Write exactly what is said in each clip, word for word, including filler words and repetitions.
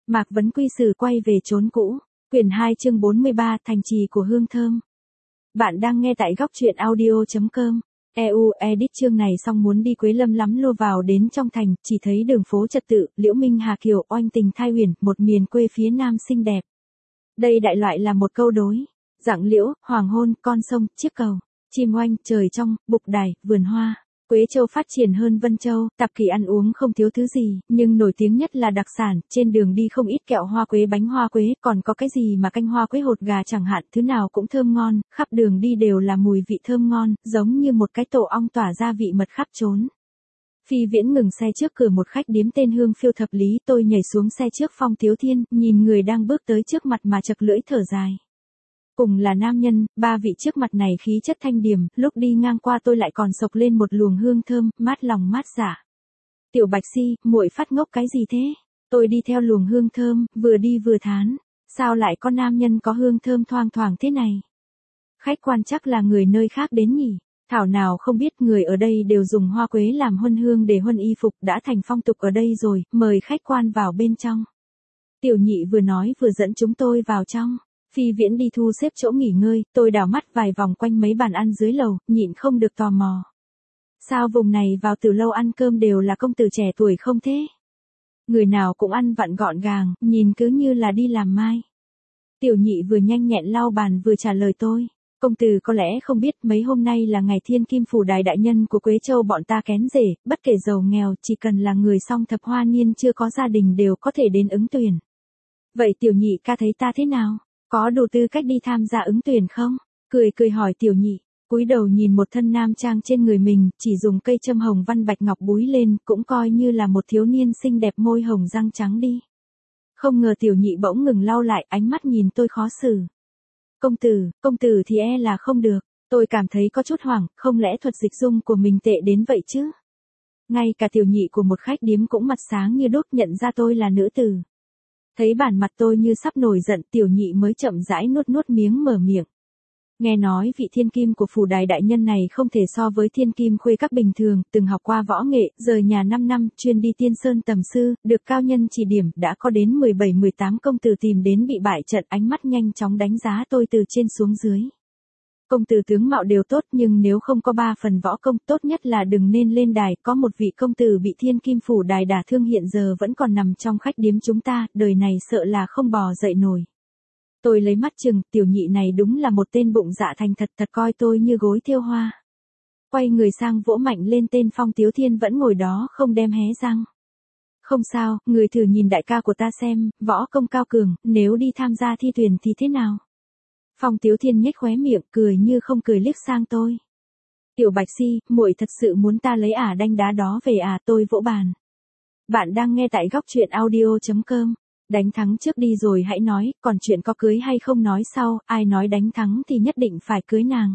Mạc Vấn Quy Sử quay về chốn cũ. Quyển hai chương bốn mươi ba, Thành trì của hương thơm. Bạn đang nghe tại góc truyện audio chấm com. e u edit chương này xong muốn đi Quế Lâm lắm lô vào đến trong thành, chỉ thấy đường phố trật tự, Liễu Minh Hà Kiều, oanh tình thai huyền, một miền quê phía nam xinh đẹp. Đây đại loại là một câu đối. Rạng liễu, hoàng hôn, con sông, chiếc cầu, chim oanh, trời trong, bục đài, vườn hoa. Quế Châu phát triển hơn Vân Châu, tạp kỹ ăn uống không thiếu thứ gì, nhưng nổi tiếng nhất là đặc sản, trên đường đi không ít kẹo hoa quế, bánh hoa quế, còn có cái gì mà canh hoa quế hột gà chẳng hạn, thứ nào cũng thơm ngon, khắp đường đi đều là mùi vị thơm ngon, giống như một cái tổ ong tỏa ra vị mật khắp trốn. Phi Viễn ngừng xe trước cửa một khách điếm tên Hương Phiêu Thập Lý, tôi nhảy xuống xe trước Phong Tiếu Thiên, nhìn người đang bước tới trước mặt mà chật lưỡi thở dài. Cùng là nam nhân, ba vị trước mặt này khí chất thanh điềm, lúc đi ngang qua tôi lại còn sộc lên một luồng hương thơm, mát lòng mát dạ. Tiểu Bạch Si, muội phát ngốc cái gì thế? Tôi đi theo luồng hương thơm, vừa đi vừa thán, sao lại có nam nhân có hương thơm thoang thoảng thế này? Khách quan chắc là người nơi khác đến nhỉ? Thảo nào không biết người ở đây đều dùng hoa quế làm huân hương để huân y phục, đã thành phong tục ở đây rồi, mời khách quan vào bên trong. Tiểu Nhị vừa nói vừa dẫn chúng tôi vào trong. Phi Viễn đi thu xếp chỗ nghỉ ngơi, tôi đảo mắt vài vòng quanh mấy bàn ăn dưới lầu, nhịn không được tò mò. Sao vùng này vào từ lâu ăn cơm đều là công tử trẻ tuổi không thế? Người nào cũng ăn vặn gọn gàng, nhìn cứ như là đi làm mai. Tiểu Nhị vừa nhanh nhẹn lau bàn vừa trả lời tôi. Công tử có lẽ không biết mấy hôm nay là ngày thiên kim phủ đài đại nhân của Quế Châu bọn ta kén rể, bất kể giàu nghèo, chỉ cần là người song thập hoa niên chưa có gia đình đều có thể đến ứng tuyển. Vậy Tiểu Nhị ca thấy ta thế nào? Có đủ tư cách đi tham gia ứng tuyển không? Cười cười hỏi Tiểu Nhị, cúi đầu nhìn một thân nam trang trên người mình, chỉ dùng cây châm hồng văn bạch ngọc búi lên, cũng coi như là một thiếu niên xinh đẹp môi hồng răng trắng đi. Không ngờ Tiểu Nhị bỗng ngừng lau lại, ánh mắt nhìn tôi khó xử. Công tử, công tử thì e là không được, tôi cảm thấy có chút hoảng, không lẽ thuật dịch dung của mình tệ đến vậy chứ? Ngay cả Tiểu Nhị của một khách điếm cũng mặt sáng như đốt nhận ra tôi là nữ tử. Thấy bản mặt tôi như sắp nổi giận, Tiểu Nhị mới chậm rãi nuốt nuốt miếng mở miệng. Nghe nói vị thiên kim của phủ đài đại nhân này không thể so với thiên kim khuê các bình thường, từng học qua võ nghệ, rời nhà năm năm, chuyên đi tiên sơn tầm sư, được cao nhân chỉ điểm, đã có đến mười bảy mười tám công tử tìm đến bị bại trận, ánh mắt nhanh chóng đánh giá tôi từ trên xuống dưới. Công tử tướng mạo đều tốt nhưng nếu không có ba phần võ công, tốt nhất là đừng nên lên đài, có một vị công tử bị thiên kim phủ đài đả thương hiện giờ vẫn còn nằm trong khách điếm chúng ta, đời này sợ là không bò dậy nổi. Tôi lấy mắt chừng, Tiểu Nhị này đúng là một tên bụng dạ thành thật thật coi tôi như gối thiêu hoa. Quay người sang vỗ mạnh lên tên Phong Tiếu Thiên vẫn ngồi đó không đem hé răng. Không sao, người thử nhìn đại ca của ta xem, võ công cao cường, nếu đi tham gia thi tuyển thì thế nào? Phong Tiếu Thiên nhếch khóe miệng, cười như không cười liếc sang tôi. Tiểu Bạch Si, muội thật sự muốn ta lấy ả đanh đá đó về à? Tôi vỗ bàn. Bạn đang nghe tại góc truyện audio chấm com. Đánh thắng trước đi rồi hãy nói, còn chuyện có cưới hay không nói sau, ai nói đánh thắng thì nhất định phải cưới nàng.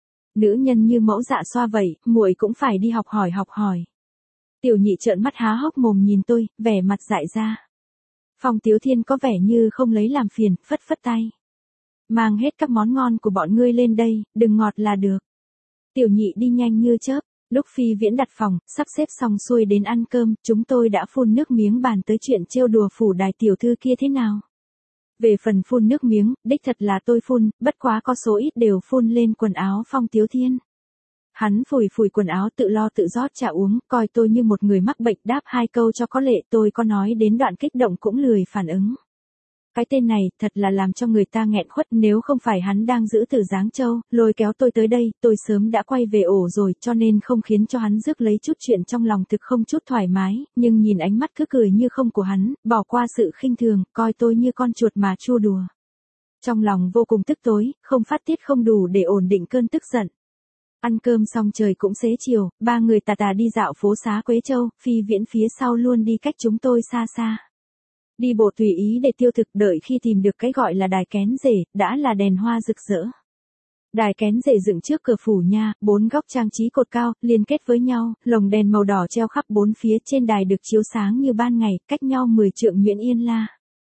Nữ nhân như mẫu dạ xoa vậy, muội cũng phải đi học hỏi học hỏi. Tiểu Nhị trợn mắt há hốc mồm nhìn tôi, vẻ mặt dại ra. Phong Tiếu Thiên có vẻ như không lấy làm phiền, phất phất tay. Mang hết các món ngon của bọn ngươi lên đây, đừng ngọt là được. Tiểu Nhị đi nhanh như chớp, lúc Phi Viễn đặt phòng, sắp xếp xong xuôi đến ăn cơm, chúng tôi đã phun nước miếng bàn tới chuyện trêu đùa phủ đài tiểu thư kia thế nào. Về phần phun nước miếng, đích thật là tôi phun, bất quá có số ít đều phun lên quần áo Phong Tiếu Thiên. Hắn phủi phủi quần áo tự lo tự rót trà uống, coi tôi như một người mắc bệnh, đáp hai câu cho có lệ, tôi có nói đến đoạn kích động cũng lười phản ứng. Cái tên này thật là làm cho người ta nghẹn khuất, nếu không phải hắn đang giữ từ Giáng Châu, lôi kéo tôi tới đây, tôi sớm đã quay về ổ rồi, cho nên không khiến cho hắn rước lấy chút chuyện trong lòng thực không chút thoải mái, nhưng nhìn ánh mắt cứ cười như không của hắn, bỏ qua sự khinh thường, coi tôi như con chuột mà chua đùa. Trong lòng vô cùng tức tối, không phát tiết không đủ để ổn định cơn tức giận. Ăn cơm xong trời cũng xế chiều, ba người tà tà đi dạo phố xá Quế Châu, Phi Viễn phía sau luôn đi cách chúng tôi xa xa. Đi bộ tùy ý để tiêu thực, đợi khi tìm được cái gọi là đài kén rể, đã là đèn hoa rực rỡ. Đài kén rể dựng trước cửa phủ nha, bốn góc trang trí cột cao, liên kết với nhau, lồng đèn màu đỏ treo khắp bốn phía, trên đài được chiếu sáng như ban ngày, cách nhau mười trượng nhuyễn yên la.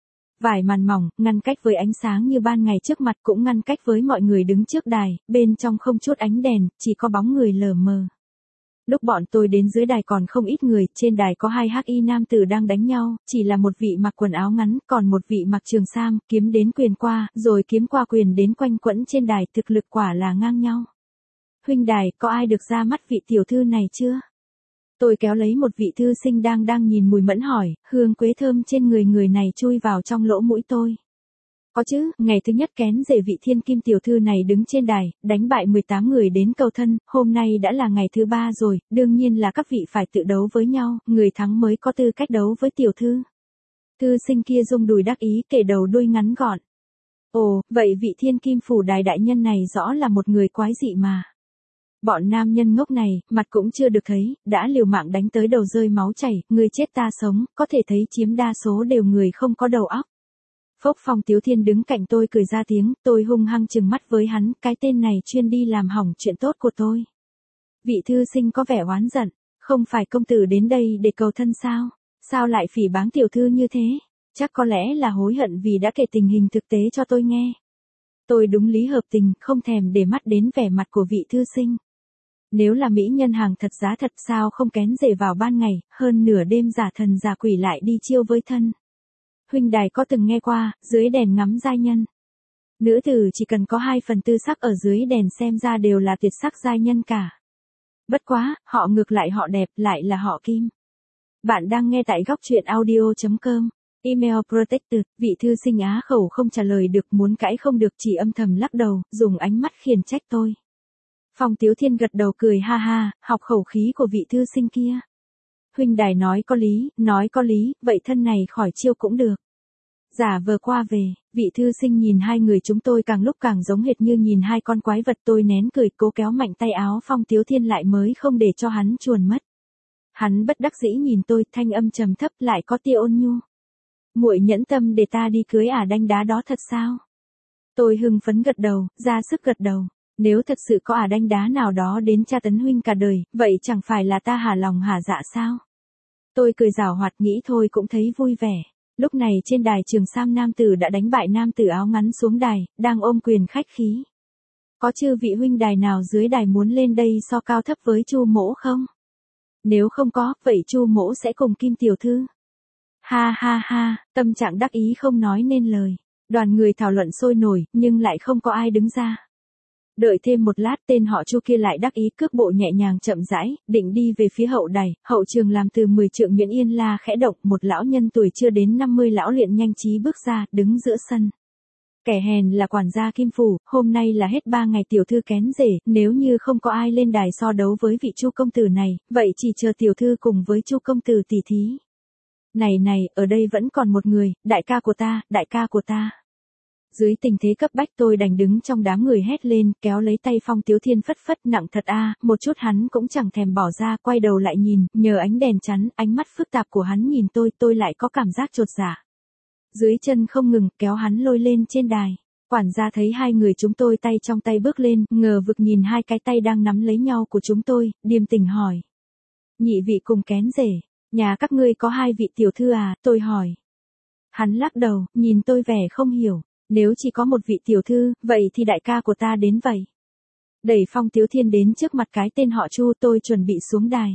Vải màn mỏng, ngăn cách với ánh sáng như ban ngày trước mặt, cũng ngăn cách với mọi người đứng trước đài, bên trong không chút ánh đèn, chỉ có bóng người lờ mờ. Lúc bọn tôi đến dưới đài còn không ít người, trên đài có hai hắc y nam tử đang đánh nhau, chỉ là một vị mặc quần áo ngắn, còn một vị mặc trường sam, kiếm đến quyền qua, rồi kiếm qua quyền đến quanh quẩn trên đài, thực lực quả là ngang nhau. Huynh đài, có ai được ra mắt vị tiểu thư này chưa? Tôi kéo lấy một vị thư sinh đang đang nhìn mùi mẫn hỏi, hương quế thơm trên người người này chui vào trong lỗ mũi tôi. Có chứ, ngày thứ nhất kén rể vị thiên kim tiểu thư này đứng trên đài, đánh bại mười tám người đến cầu thân, hôm nay đã là ngày thứ ba rồi, đương nhiên là các vị phải tự đấu với nhau, người thắng mới có tư cách đấu với tiểu thư. Thư sinh kia rung đùi đắc ý kể đầu đuôi ngắn gọn. Ồ, vậy vị thiên kim phủ đài đại nhân này rõ là một người quái dị mà. Bọn nam nhân ngốc này, mặt cũng chưa được thấy, đã liều mạng đánh tới đầu rơi máu chảy, người chết ta sống, có thể thấy chiếm đa số đều người không có đầu óc. Phốc Phong Tiếu Thiên đứng cạnh tôi cười ra tiếng, tôi hung hăng trừng mắt với hắn, cái tên này chuyên đi làm hỏng chuyện tốt của tôi. Vị thư sinh có vẻ oán giận, không phải công tử đến đây để cầu thân sao? Sao lại phỉ báng tiểu thư như thế? Chắc có lẽ là hối hận vì đã kể tình hình thực tế cho tôi nghe. Tôi đúng lý hợp tình, không thèm để mắt đến vẻ mặt của vị thư sinh. Nếu là mỹ nhân hàng thật giá thật sao không kén rể vào ban ngày, hơn nửa đêm giả thần giả quỷ lại đi chiêu với thân. Huynh đài có từng nghe qua, dưới đèn ngắm giai nhân. Nữ tử chỉ cần có hai phần tư sắc ở dưới đèn xem ra đều là tuyệt sắc giai nhân cả. Bất quá, họ ngược lại họ đẹp, lại là họ kim. Bạn đang nghe tại góc truyện audio chấm com. Email protected, vị thư sinh á khẩu không trả lời được, muốn cãi không được, chỉ âm thầm lắc đầu, dùng ánh mắt khiển trách tôi. Phong Tiếu Thiên gật đầu cười ha ha, học khẩu khí của vị thư sinh kia. Huynh đài nói có lý, nói có lý, vậy thân này khỏi chiêu cũng được. Giả vờ qua về, vị thư sinh nhìn hai người chúng tôi càng lúc càng giống hệt như nhìn hai con quái vật, tôi nén cười cố kéo mạnh tay áo Phong Tiếu Thiên lại mới không để cho hắn chuồn mất. Hắn bất đắc dĩ nhìn tôi, thanh âm trầm thấp lại có tia ôn nhu. Muội nhẫn tâm để ta đi cưới ả đanh đá đó thật sao? Tôi hưng phấn gật đầu, ra sức gật đầu. Nếu thật sự có ả đanh đá nào đó đến tra tấn huynh cả đời, vậy chẳng phải là ta hả lòng hả dạ sao? Tôi cười giảo hoạt nghĩ thôi cũng thấy vui vẻ. Lúc này trên đài Trường Sam nam tử đã đánh bại nam tử áo ngắn xuống đài, đang ôm quyền khách khí. Có chư vị huynh đài nào dưới đài muốn lên đây so cao thấp với Chu mỗ không? Nếu không có, vậy Chu mỗ sẽ cùng Kim tiểu thư. Ha ha ha, tâm trạng đắc ý không nói nên lời. Đoàn người thảo luận sôi nổi, nhưng lại không có ai đứng ra. Đợi thêm một lát, tên họ Chu kia lại đắc ý cước bộ nhẹ nhàng chậm rãi, định đi về phía hậu đài, hậu trường làm từ mười trượng miễn yên la khẽ động, một lão nhân tuổi chưa đến năm mươi lão luyện nhanh trí bước ra, đứng giữa sân. Kẻ hèn là quản gia Kim phủ, hôm nay là hết ba ngày tiểu thư kén rể, nếu như không có ai lên đài so đấu với vị Chu công tử này, vậy chỉ chờ tiểu thư cùng với Chu công tử tỉ thí. Này này, ở đây vẫn còn một người, đại ca của ta, đại ca của ta. Dưới tình thế cấp bách tôi đành đứng trong đám người hét lên, kéo lấy tay Phong Tiếu Thiên phất phất, nặng thật a, một chút hắn cũng chẳng thèm bỏ ra, quay đầu lại nhìn, nhờ ánh đèn chắn, ánh mắt phức tạp của hắn nhìn tôi, tôi lại có cảm giác chột dạ. Dưới chân không ngừng, kéo hắn lôi lên trên đài. Quản gia thấy hai người chúng tôi tay trong tay bước lên, ngờ vực nhìn hai cái tay đang nắm lấy nhau của chúng tôi, điềm tình hỏi. Nhị vị cùng kén rể, nhà các ngươi có hai vị tiểu thư à, tôi hỏi. Hắn lắc đầu, nhìn tôi vẻ không hiểu. Nếu chỉ có một vị tiểu thư, vậy thì đại ca của ta đến vậy. Đẩy Phong Tiếu Thiên đến trước mặt cái tên họ Chu, tôi chuẩn bị xuống đài.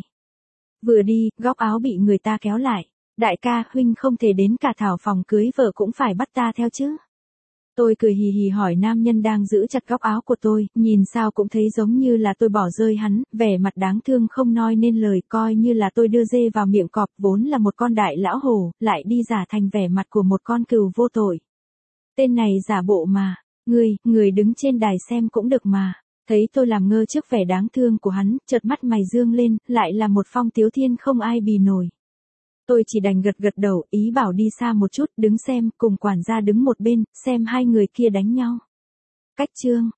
Vừa đi, góc áo bị người ta kéo lại. Đại ca, huynh không thể đến cả thảo phòng cưới vợ cũng phải bắt ta theo chứ. Tôi cười hì hì hỏi nam nhân đang giữ chặt góc áo của tôi, nhìn sao cũng thấy giống như là tôi bỏ rơi hắn, vẻ mặt đáng thương không nói nên lời, coi như là tôi đưa dê vào miệng cọp, vốn là một con đại lão hổ, lại đi giả thành vẻ mặt của một con cừu vô tội. Tên này giả bộ mà, người, người đứng trên đài xem cũng được mà. Thấy tôi làm ngơ trước vẻ đáng thương của hắn, chợt mắt mày dương lên, lại là một Phong Tiếu Thiên không ai bì nổi. Tôi chỉ đành gật gật đầu, ý bảo đi xa một chút, đứng xem, cùng quản gia đứng một bên, xem hai người kia đánh nhau. Cách chương